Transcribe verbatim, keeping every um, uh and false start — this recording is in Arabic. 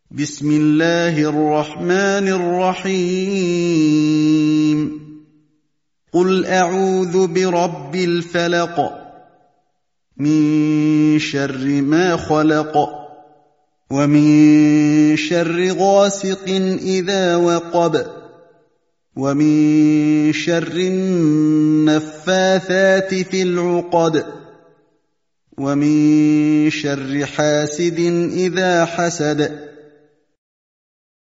بسم الله الرحمن الرحيم قل أعوذ برب الفلق من شر ما خلق ومن شر غاسق إذا وقب ومن شر النفاثات في العقد ومن شر حاسد إذا حسد